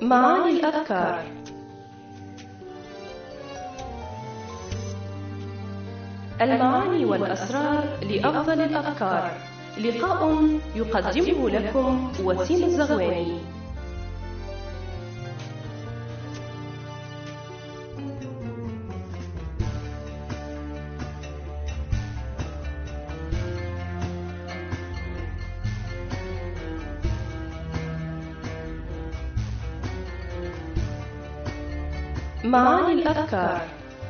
معاني الأفكار. المعاني والأسرار لأفضل الأفكار. لقاء يقدمه لكم وسيم الزغواني. معاني الأفكار.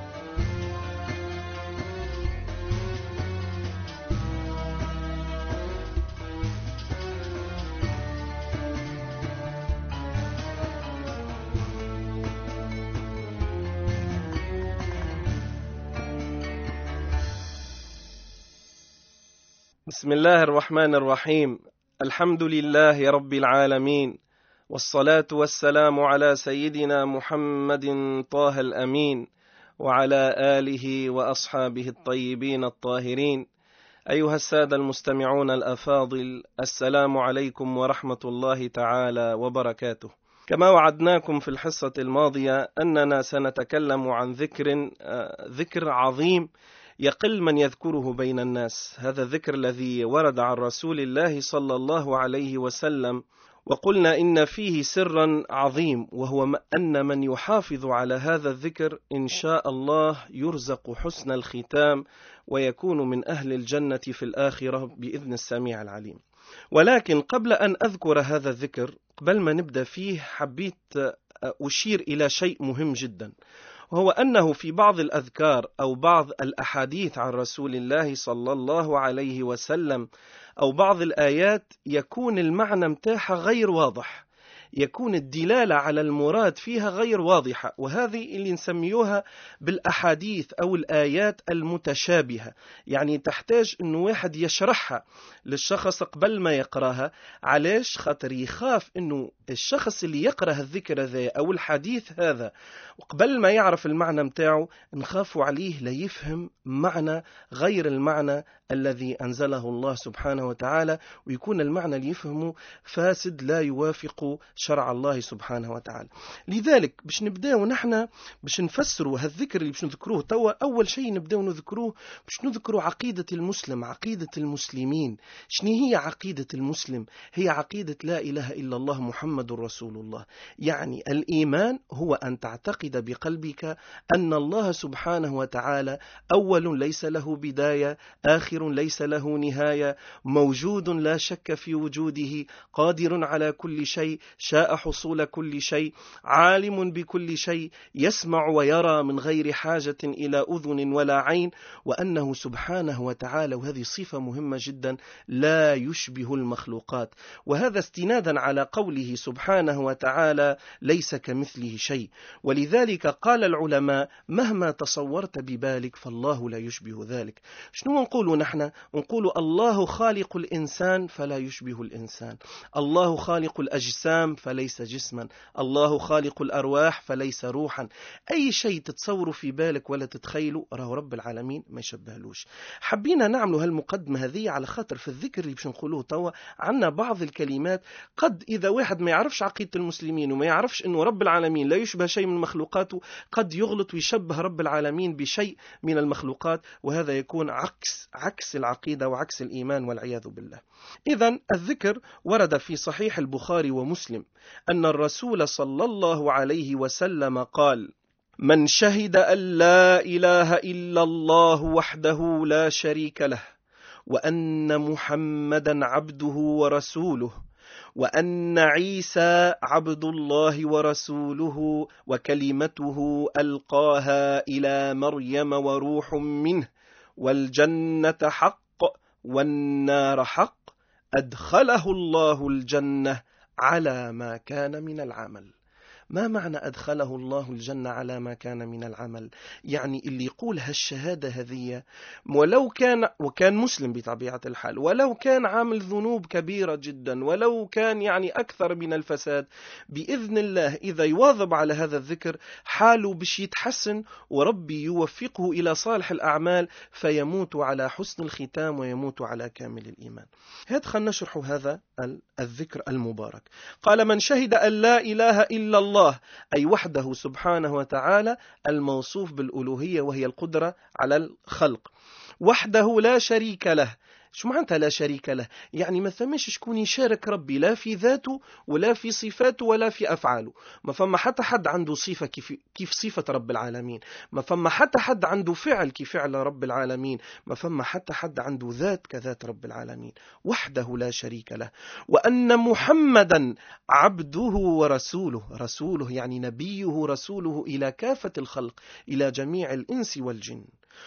بسم الله الرحمن الرحيم. الحمد لله رب العالمين، والصلاة والسلام على سيدنا محمد طه الأمين وعلى آله وأصحابه الطيبين الطاهرين. أيها السادة المستمعون الأفاضل، السلام عليكم ورحمة الله تعالى وبركاته. كما وعدناكم في الحصة الماضية أننا سنتكلم عن ذكر عظيم يقل من يذكره بين الناس. هذا الذكر الذي ورد عن رسول الله صلى الله عليه وسلم، وقلنا إن فيه سرا عظيم، وهو أن من يحافظ على هذا الذكر إن شاء الله يرزق حسن الختام ويكون من أهل الجنة في الآخرة بإذن السميع العليم. ولكن قبل أن أذكر هذا الذكر، قبل ما نبدأ فيه، حبيت أشير إلى شيء مهم جدا، وهو أنه في بعض الأذكار أو بعض الأحاديث عن رسول الله صلى الله عليه وسلم أو بعض الآيات يكون المعنى متاعها غير واضح، يكون الدلالة على المراد فيها غير واضحة، وهذه اللي نسميوها بالأحاديث أو الآيات المتشابهة. يعني تحتاج أنه واحد يشرحها للشخص قبل ما يقرأها. علاش؟ خاطر يخاف أنه الشخص اللي يقرأ الذكر ذا أو الحديث هذا وقبل ما يعرف المعنى متاعه نخاف عليه لا يفهم معنى غير المعنى الذي أنزله الله سبحانه وتعالى، ويكون المعنى اللي يفهمه فاسد لا يوافق شرع الله سبحانه وتعالى. لذلك باش نبداو نحن باش نفسروا هالذكر اللي باش نذكروه توا. أول شيء نبداو نذكروه باش نذكروا عقيدة المسلم، عقيدة المسلمين. شنو هي عقيدة المسلم؟ هي عقيدة لا إله إلا الله محمد رسول الله. يعني الإيمان هو أن تعتقد بقلبك أن الله سبحانه وتعالى أول ليس له بداية، آخر ليس له نهاية، موجود لا شك في وجوده، قادر على كل شيء، شاء حصول كل شيء، عالم بكل شيء، يسمع ويرى من غير حاجة إلى أذن ولا عين، وأنه سبحانه وتعالى، وهذه صفة مهمة جدا، لا يشبه المخلوقات. وهذا استنادا على قوله سبحانه وتعالى ليس كمثله شيء. ولذلك قال العلماء مهما تصورت ببالك فالله لا يشبه ذلك. شنو نقول نحن؟ نقول الله خالق الإنسان فلا يشبه الإنسان، الله خالق الأجسام فليس جسما، الله خالق الأرواح فليس روحا. أي شيء تتصور في بالك ولا تتخيله راه رب العالمين ما يشبهلوش. حبينا نعملوا هالمقدمة هذه على خاطر في الذكر اللي باش نقولوه توا عنا بعض الكلمات قد إذا واحد ما يعرفش عقيدة المسلمين وما يعرفش أنه رب العالمين لا يشبه شيء من مخلوقاته قد يغلط ويشبه رب العالمين بشيء من المخلوقات، وهذا يكون عكس العقيدة وعكس الإيمان والعياذ بالله. إذن الذكر ورد في صحيح البخاري ومسلم أن الرسول صلى الله عليه وسلم قال: من شهد أن لا إله إلا الله وحده لا شريك له، وأن محمدا عبده ورسوله، وأن عيسى عبد الله ورسوله وكلمته ألقاها إلى مريم وروح منه، والجنة حق والنار حق، أدخله الله الجنة على ما كان من العمل. ما معنى أدخله الله الجنة على ما كان من العمل؟ يعني اللي يقول هالشهادة هذه وكان مسلم بطبيعة الحال، ولو كان عامل ذنوب كبيرة جدا، ولو كان يعني أكثر من الفساد، بإذن الله إذا يواظب على هذا الذكر حاله بش يتحسن، وربي يوفقه إلى صالح الأعمال فيموت على حسن الختام ويموت على كامل الإيمان. هذا خلنا نشرح هذا الذكر المبارك. قال: من شهد أن لا إله إلا الله، أي وحده سبحانه وتعالى الموصوف بالألوهية وهي القدرة على الخلق، وحده لا شريك له. شو معناتها لا شريك له؟ يعني ما ثمش شكون يشارك ربي لا في ذاته ولا في صفاته ولا في أفعاله. ما فما حتى حد عنده صفة كيف صفة رب العالمين، ما فما حتى حد عنده فعل كيف فعل رب العالمين، ما فما حتى حد عنده ذات كذات رب العالمين، وحده لا شريك له. وأن محمدا عبده ورسوله، رسوله يعني نبيه رسوله إلى كافة الخلق، إلى جميع الإنس والجن.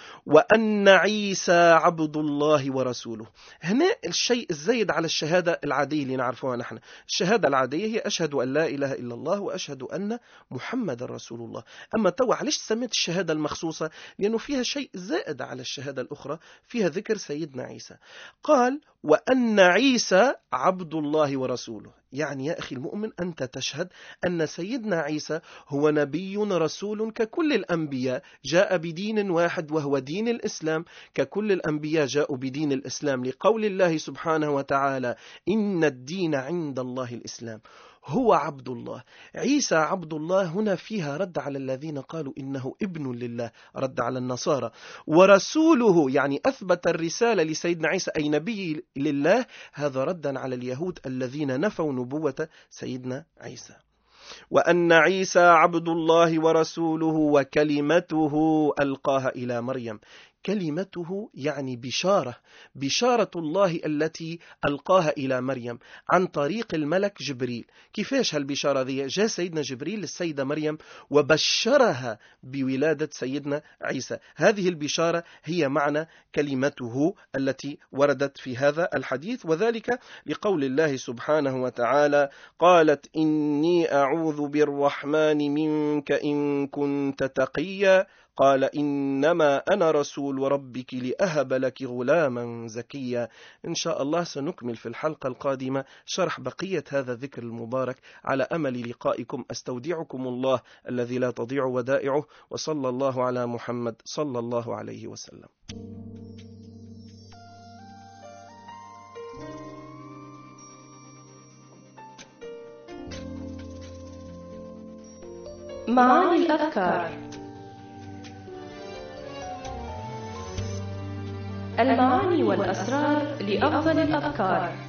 وأن عيسى عبد الله ورسوله. هنا الشيء الزايد على الشهادة العادية اللي نعرفها نحن. الشهادة العادية هي أشهد أن لا إله إلا الله وأشهد أن محمد رسول الله. أما توا علاش سميت الشهادة المخصوصة؟ لأنه فيها شيء زائد على الشهادة الأخرى، فيها ذكر سيدنا عيسى. قال: وأن عيسى عبد الله ورسوله. يعني يا أخي المؤمن أنت تشهد أن سيدنا عيسى هو نبي رسول ككل الأنبياء، جاء بدين واحد وهو دين الإسلام، ككل الأنبياء جاءوا بدين الإسلام، لقول الله سبحانه وتعالى: إن الدين عند الله الإسلام. هو عبد الله. عيسى عبد الله هنا فيها رد على الذين قالوا إنه ابن لله، رد على النصارى. ورسوله يعني أثبت الرسالة لسيدنا عيسى أي نبي لله، هذا ردا على اليهود الذين نفوا نبوة سيدنا عيسى. وأن عيسى عبد الله ورسوله وكلمته ألقاها إلى مريم. كلمته يعني بشارة الله التي ألقاها إلى مريم عن طريق الملك جبريل. كيفاش هالبشارة ذي؟ جاء سيدنا جبريل للسيدة مريم وبشرها بولادة سيدنا عيسى. هذه البشارة هي معنى كلمته التي وردت في هذا الحديث، وذلك لقول الله سبحانه وتعالى: قالت إني أعوذ بالرحمن منك إن كنت تقيا، قال إنما أنا رسول ربك لأهب لك غلاما زكيا. إن شاء الله سنكمل في الحلقة القادمة شرح بقية هذا الذكر المبارك، على أمل لقائكم. أستودعكم الله الذي لا تضيع ودائعه، وصلى الله على محمد صلى الله عليه وسلم. معاني الأذكار. المعاني والأسرار لأفضل الأذكار.